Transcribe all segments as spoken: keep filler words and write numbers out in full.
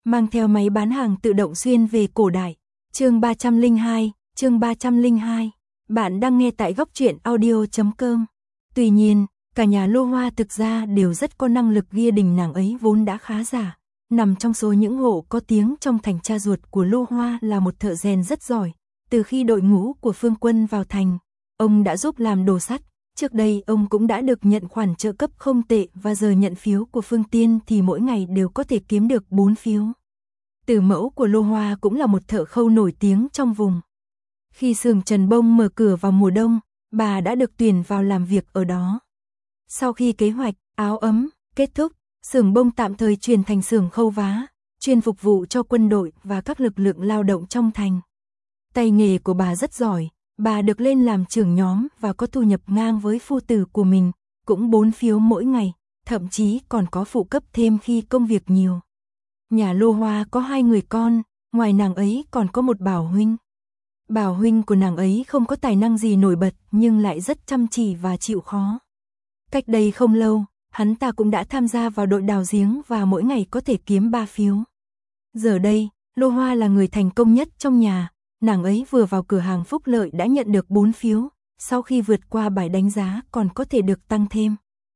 mang theo máy bán hàng tự động xuyên về cổ đại. Chương ba trăm lẻ hai, chương ba trăm lẻ hai. Bạn đang nghe tại góc truyện audio chấm com. Tuy nhiên, cả nhà Lô Hoa thực ra đều rất có năng lực, gia đình nàng ấy vốn đã khá giả, nằm trong số những hộ có tiếng trong thành. Cha ruột của Lô Hoa là một thợ rèn rất giỏi, từ khi đội ngũ của Phương Quân vào thành, ông đã giúp làm đồ sắt. Trước đây ông cũng đã được nhận khoản trợ cấp không tệ và giờ nhận phiếu của Phương Tiên thì mỗi ngày đều có thể kiếm được bốn phiếu. Tử mẫu của Lô Hoa cũng là một thợ khâu nổi tiếng trong vùng. Khi xưởng Trần Bông mở cửa vào mùa đông, bà đã được tuyển vào làm việc ở đó. Sau khi kế hoạch áo ấm kết thúc, xưởng bông tạm thời chuyển thành xưởng khâu vá, chuyên phục vụ cho quân đội và các lực lượng lao động trong thành. Tay nghề của bà rất giỏi, bà được lên làm trưởng nhóm và có thu nhập ngang với phu tử của mình, cũng bốn phiếu mỗi ngày, thậm chí còn có phụ cấp thêm khi công việc nhiều. Nhà Lô Hoa có hai người con, ngoài nàng ấy còn có một Bảo huynh. Bảo huynh của nàng ấy không có tài năng gì nổi bật nhưng lại rất chăm chỉ và chịu khó. Cách đây không lâu, hắn ta cũng đã tham gia vào đội đào giếng và mỗi ngày có thể kiếm ba phiếu. Giờ đây, Lô Hoa là người thành công nhất trong nhà, nàng ấy vừa vào cửa hàng phúc lợi đã nhận được bốn phiếu, sau khi vượt qua bài đánh giá còn có thể được tăng thêm.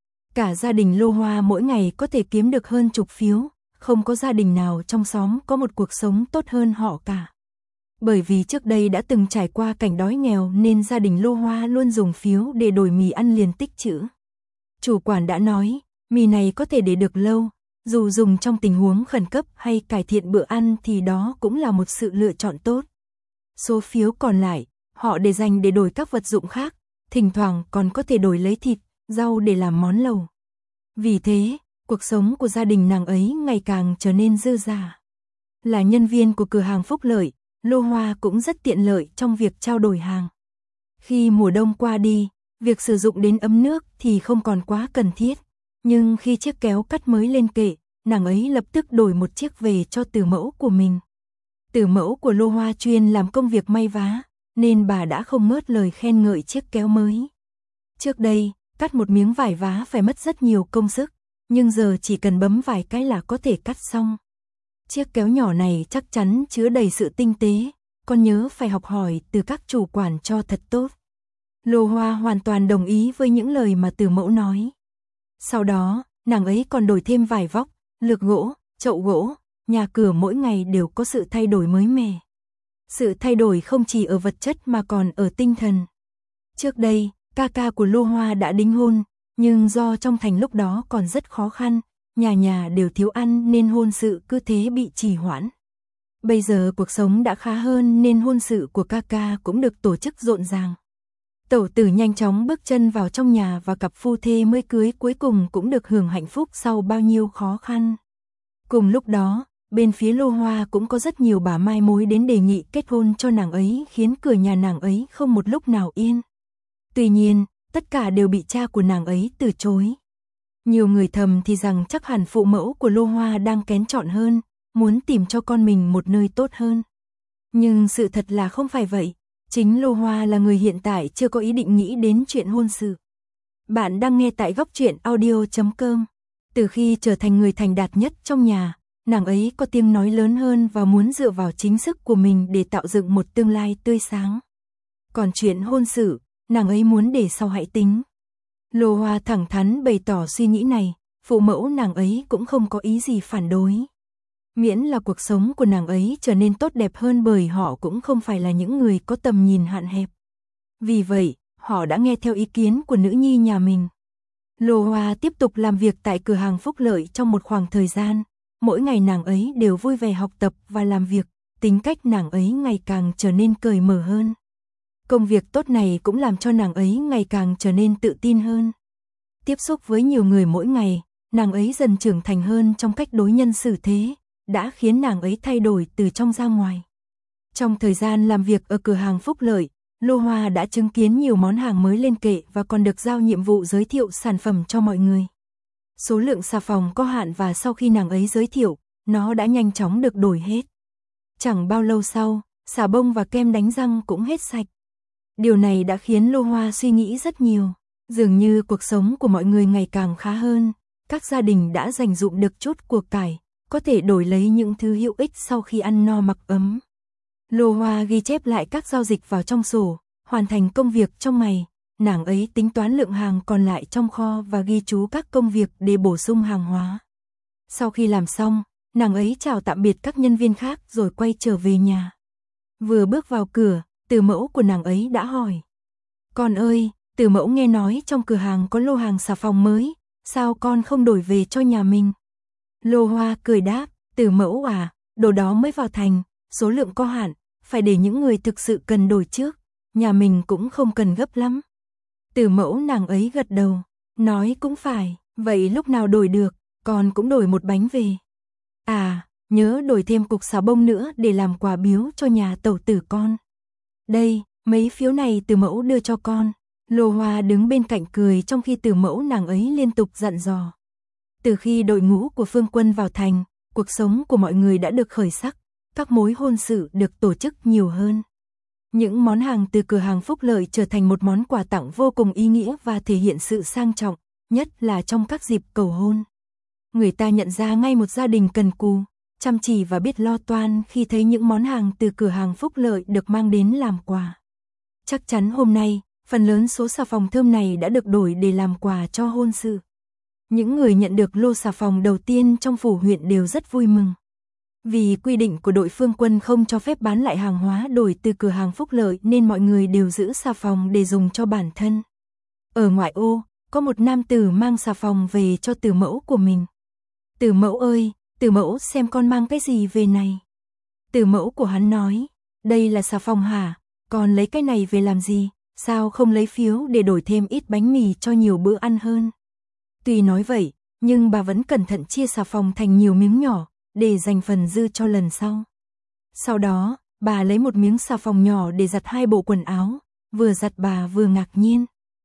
Cả gia đình Lô Hoa mỗi ngày có thể kiếm được hơn chục phiếu, không có gia đình nào trong xóm có một cuộc sống tốt hơn họ cả. Bởi vì trước đây đã từng trải qua cảnh đói nghèo nên gia đình Lô Hoa luôn dùng phiếu để đổi mì ăn liền tích trữ. Chủ quản đã nói, mì này có thể để được lâu, dù dùng trong tình huống khẩn cấp hay cải thiện bữa ăn thì đó cũng là một sự lựa chọn tốt. Số phiếu còn lại, họ để dành để đổi các vật dụng khác, thỉnh thoảng còn có thể đổi lấy thịt, rau để làm món lẩu. Vì thế, cuộc sống của gia đình nàng ấy ngày càng trở nên dư dả. Là nhân viên của cửa hàng phúc lợi, Lô Hoa cũng rất tiện lợi trong việc trao đổi hàng. Khi mùa đông qua đi, việc sử dụng đến ấm nước thì không còn quá cần thiết. Nhưng khi chiếc kéo cắt mới lên kệ, nàng ấy lập tức đổi một chiếc về cho tử mẫu của mình. Tử mẫu của Lô Hoa chuyên làm công việc may vá, nên bà đã không ngớt lời khen ngợi chiếc kéo mới. Trước đây, cắt một miếng vải vá phải mất rất nhiều công sức, nhưng giờ chỉ cần bấm vài cái là có thể cắt xong. Chiếc kéo nhỏ này chắc chắn chứa đầy sự tinh tế, con nhớ phải học hỏi từ các chủ quản cho thật tốt. Lô Hoa hoàn toàn đồng ý với những lời mà tử mẫu nói. Sau đó, nàng ấy còn đổi thêm vải vóc, lược gỗ, chậu gỗ, nhà cửa mỗi ngày đều có sự thay đổi mới mẻ. Sự thay đổi không chỉ ở vật chất mà còn ở tinh thần. Trước đây, ca ca của Lô Hoa đã đính hôn, nhưng do trong thành lúc đó còn rất khó khăn, nhà nhà đều thiếu ăn nên hôn sự cứ thế bị trì hoãn. Bây giờ cuộc sống đã khá hơn nên hôn sự của ca ca cũng được tổ chức rộn ràng. Tẩu tử nhanh chóng bước chân vào trong nhà và cặp phu thê mới cưới cuối cùng cũng được hưởng hạnh phúc sau bao nhiêu khó khăn. Cùng lúc đó, bên phía Lô Hoa cũng có rất nhiều bà mai mối đến đề nghị kết hôn cho nàng ấy, khiến cửa nhà nàng ấy không một lúc nào yên. Tuy nhiên, tất cả đều bị cha của nàng ấy từ chối. Nhiều người thầm thì rằng chắc hẳn phụ mẫu của Lô Hoa đang kén chọn hơn, muốn tìm cho con mình một nơi tốt hơn. Nhưng sự thật là không phải vậy. Chính Lô Hoa là người hiện tại chưa có ý định nghĩ đến chuyện hôn sự. Bạn đang nghe tại góc truyện audio chấm com. Từ khi trở thành người thành đạt nhất trong nhà, nàng ấy có tiếng nói lớn hơn và muốn dựa vào chính sức của mình để tạo dựng một tương lai tươi sáng. Còn chuyện hôn sự, nàng ấy muốn để sau hãy tính. Lô Hoa thẳng thắn bày tỏ suy nghĩ này, phụ mẫu nàng ấy cũng không có ý gì phản đối. Miễn là cuộc sống của nàng ấy trở nên tốt đẹp hơn, bởi họ cũng không phải là những người có tầm nhìn hạn hẹp. Vì vậy, họ đã nghe theo ý kiến của nữ nhi nhà mình. Lô Hoa tiếp tục làm việc tại cửa hàng phúc lợi trong một khoảng thời gian. Mỗi ngày nàng ấy đều vui vẻ học tập và làm việc, tính cách nàng ấy ngày càng trở nên cởi mở hơn. Công việc tốt này cũng làm cho nàng ấy ngày càng trở nên tự tin hơn. Tiếp xúc với nhiều người mỗi ngày, nàng ấy dần trưởng thành hơn trong cách đối nhân xử thế, đã khiến nàng ấy thay đổi từ trong ra ngoài. Trong thời gian làm việc ở cửa hàng phúc lợi, Lô Hoa đã chứng kiến nhiều món hàng mới lên kệ và còn được giao nhiệm vụ giới thiệu sản phẩm cho mọi người. Số lượng xà phòng có hạn và sau khi nàng ấy giới thiệu, nó đã nhanh chóng được đổi hết. Chẳng bao lâu sau, xà bông và kem đánh răng cũng hết sạch. Điều này đã khiến Lô Hoa suy nghĩ rất nhiều. Dường như cuộc sống của mọi người ngày càng khá hơn, các gia đình đã dành dụm được chút của cải, có thể đổi lấy những thứ hữu ích sau khi ăn no mặc ấm. Lô Hoa ghi chép lại các giao dịch vào trong sổ, hoàn thành công việc trong ngày, nàng ấy tính toán lượng hàng còn lại trong kho và ghi chú các công việc để bổ sung hàng hóa. Sau khi làm xong, nàng ấy chào tạm biệt các nhân viên khác rồi quay trở về nhà. Vừa bước vào cửa, từ mẫu của nàng ấy đã hỏi. Con ơi, từ mẫu nghe nói trong cửa hàng có lô hàng xà phòng mới, sao con không đổi về cho nhà mình? Lô Hoa cười đáp, từ mẫu à, đồ đó mới vào thành, số lượng có hạn, phải để những người thực sự cần đổi trước, nhà mình cũng không cần gấp lắm. Từ mẫu nàng ấy gật đầu, nói cũng phải, vậy lúc nào đổi được, con cũng đổi một bánh về. À, nhớ đổi thêm cục xà bông nữa để làm quà biếu cho nhà tẩu tử con. Đây, mấy phiếu này từ mẫu đưa cho con. Lô Hoa đứng bên cạnh cười trong khi từ mẫu nàng ấy liên tục dặn dò. Từ khi đội ngũ của Phương Quân vào thành, cuộc sống của mọi người đã được khởi sắc, các mối hôn sự được tổ chức nhiều hơn. Những món hàng từ cửa hàng Phúc Lợi trở thành một món quà tặng vô cùng ý nghĩa và thể hiện sự sang trọng, nhất là trong các dịp cầu hôn. Người ta nhận ra ngay một gia đình cần cù, chăm chỉ và biết lo toan khi thấy những món hàng từ cửa hàng Phúc Lợi được mang đến làm quà. Chắc chắn hôm nay, phần lớn số xà phòng thơm này đã được đổi để làm quà cho hôn sự. Những người nhận được lô xà phòng đầu tiên trong phủ huyện đều rất vui mừng. Vì quy định của đội Phương Quân không cho phép bán lại hàng hóa đổi từ cửa hàng Phúc Lợi nên mọi người đều giữ xà phòng để dùng cho bản thân. Ở ngoại ô, có một nam tử mang xà phòng về cho từ mẫu của mình. Từ mẫu ơi, từ mẫu xem con mang cái gì về này. Từ mẫu của hắn nói, đây là xà phòng hả, con lấy cái này về làm gì, sao không lấy phiếu để đổi thêm ít bánh mì cho nhiều bữa ăn hơn. Tuy nói vậy, nhưng bà vẫn cẩn thận chia xà phòng thành nhiều miếng nhỏ, để dành phần dư cho lần sau. Sau đó, bà lấy một miếng xà phòng nhỏ để giặt hai bộ quần áo, vừa giặt bà vừa ngạc nhiên.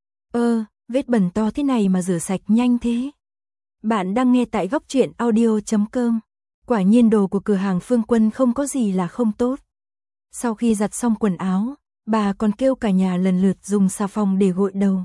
Ơ, vết bẩn to thế này mà rửa sạch nhanh thế. Bạn đang nghe tại góc truyện audio chấm com. Quả nhiên đồ của cửa hàng Phương Quân không có gì là không tốt. Sau khi giặt xong quần áo, bà còn kêu cả nhà lần lượt dùng xà phòng để gội đầu.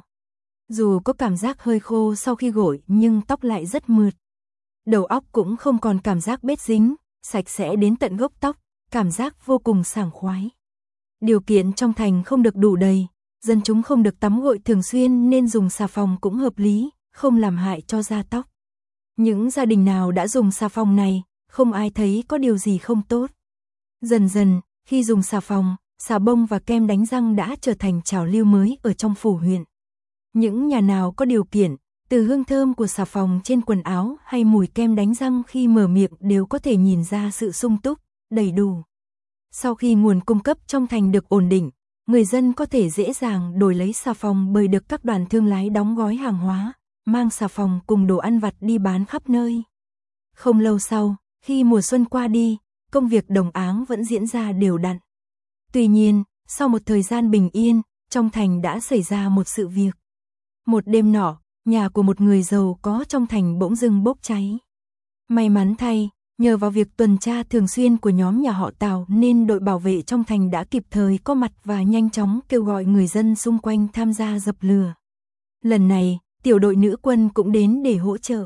Dù có cảm giác hơi khô sau khi gội nhưng tóc lại rất mượt. Đầu óc cũng không còn cảm giác bết dính, sạch sẽ đến tận gốc tóc, cảm giác vô cùng sảng khoái. Điều kiện trong thành không được đủ đầy, dân chúng không được tắm gội thường xuyên nên dùng xà phòng cũng hợp lý, không làm hại cho da tóc. Những gia đình nào đã dùng xà phòng này, không ai thấy có điều gì không tốt. Dần dần, khi dùng xà phòng, xà bông và kem đánh răng đã trở thành trào lưu mới ở trong phủ huyện. Những nhà nào có điều kiện, từ hương thơm của xà phòng trên quần áo hay mùi kem đánh răng khi mở miệng đều có thể nhìn ra sự sung túc, đầy đủ. Sau khi nguồn cung cấp trong thành được ổn định, người dân có thể dễ dàng đổi lấy xà phòng bởi được các đoàn thương lái đóng gói hàng hóa, mang xà phòng cùng đồ ăn vặt đi bán khắp nơi. Không lâu sau, khi mùa xuân qua đi, công việc đồng áng vẫn diễn ra đều đặn. Tuy nhiên, sau một thời gian bình yên, trong thành đã xảy ra một sự việc. Một đêm nọ, nhà của một người giàu có trong thành bỗng dưng bốc cháy. May mắn thay, nhờ vào việc tuần tra thường xuyên của nhóm nhà họ Tào nên đội bảo vệ trong thành đã kịp thời có mặt và nhanh chóng kêu gọi người dân xung quanh tham gia dập lửa. Lần này, tiểu đội nữ quân cũng đến để hỗ trợ.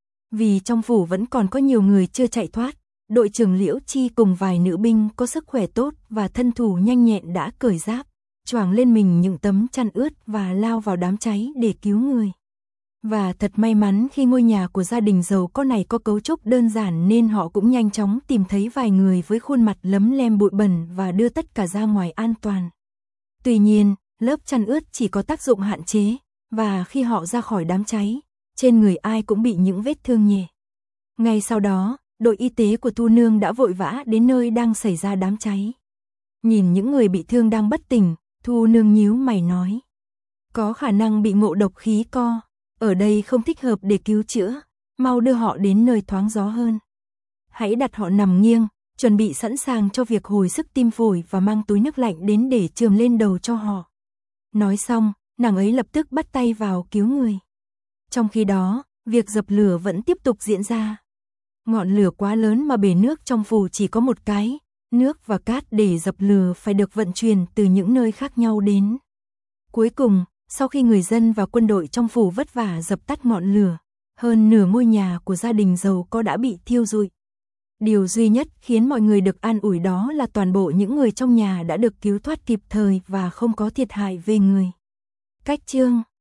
Vì trong phủ vẫn còn có nhiều người chưa chạy thoát, đội trưởng Liễu Chi cùng vài nữ binh có sức khỏe tốt và thân thủ nhanh nhẹn đã cởi giáp, choàng lên mình những tấm chăn ướt và lao vào đám cháy để cứu người. Và thật may mắn khi ngôi nhà của gia đình giàu có này có cấu trúc đơn giản nên họ cũng nhanh chóng tìm thấy vài người với khuôn mặt lấm lem bụi bẩn và đưa tất cả ra ngoài an toàn. Tuy nhiên, lớp chăn ướt chỉ có tác dụng hạn chế, và khi họ ra khỏi đám cháy, trên người ai cũng bị những vết thương nhẹ. Ngay sau đó, đội y tế của Thu Nương đã vội vã đến nơi đang xảy ra đám cháy. Nhìn những người bị thương đang bất tỉnh, Thu Nương nhíu mày nói. Có khả năng bị ngộ độc khí co, ở đây không thích hợp để cứu chữa, mau đưa họ đến nơi thoáng gió hơn. Hãy đặt họ nằm nghiêng, chuẩn bị sẵn sàng cho việc hồi sức tim phổi và mang túi nước lạnh đến để chườm lên đầu cho họ. Nói xong, nàng ấy lập tức bắt tay vào cứu người. Trong khi đó, việc dập lửa vẫn tiếp tục diễn ra. Ngọn lửa quá lớn mà bể nước trong phủ chỉ có một cái, nước và cát để dập lửa phải được vận chuyển từ những nơi khác nhau đến. Cuối cùng, sau khi người dân và quân đội trong phủ vất vả dập tắt ngọn lửa, hơn nửa ngôi nhà của gia đình giàu có đã bị thiêu rụi. Điều duy nhất khiến mọi người được an ủi đó là toàn bộ những người trong nhà đã được cứu thoát kịp thời và không có thiệt hại về người. Cách chương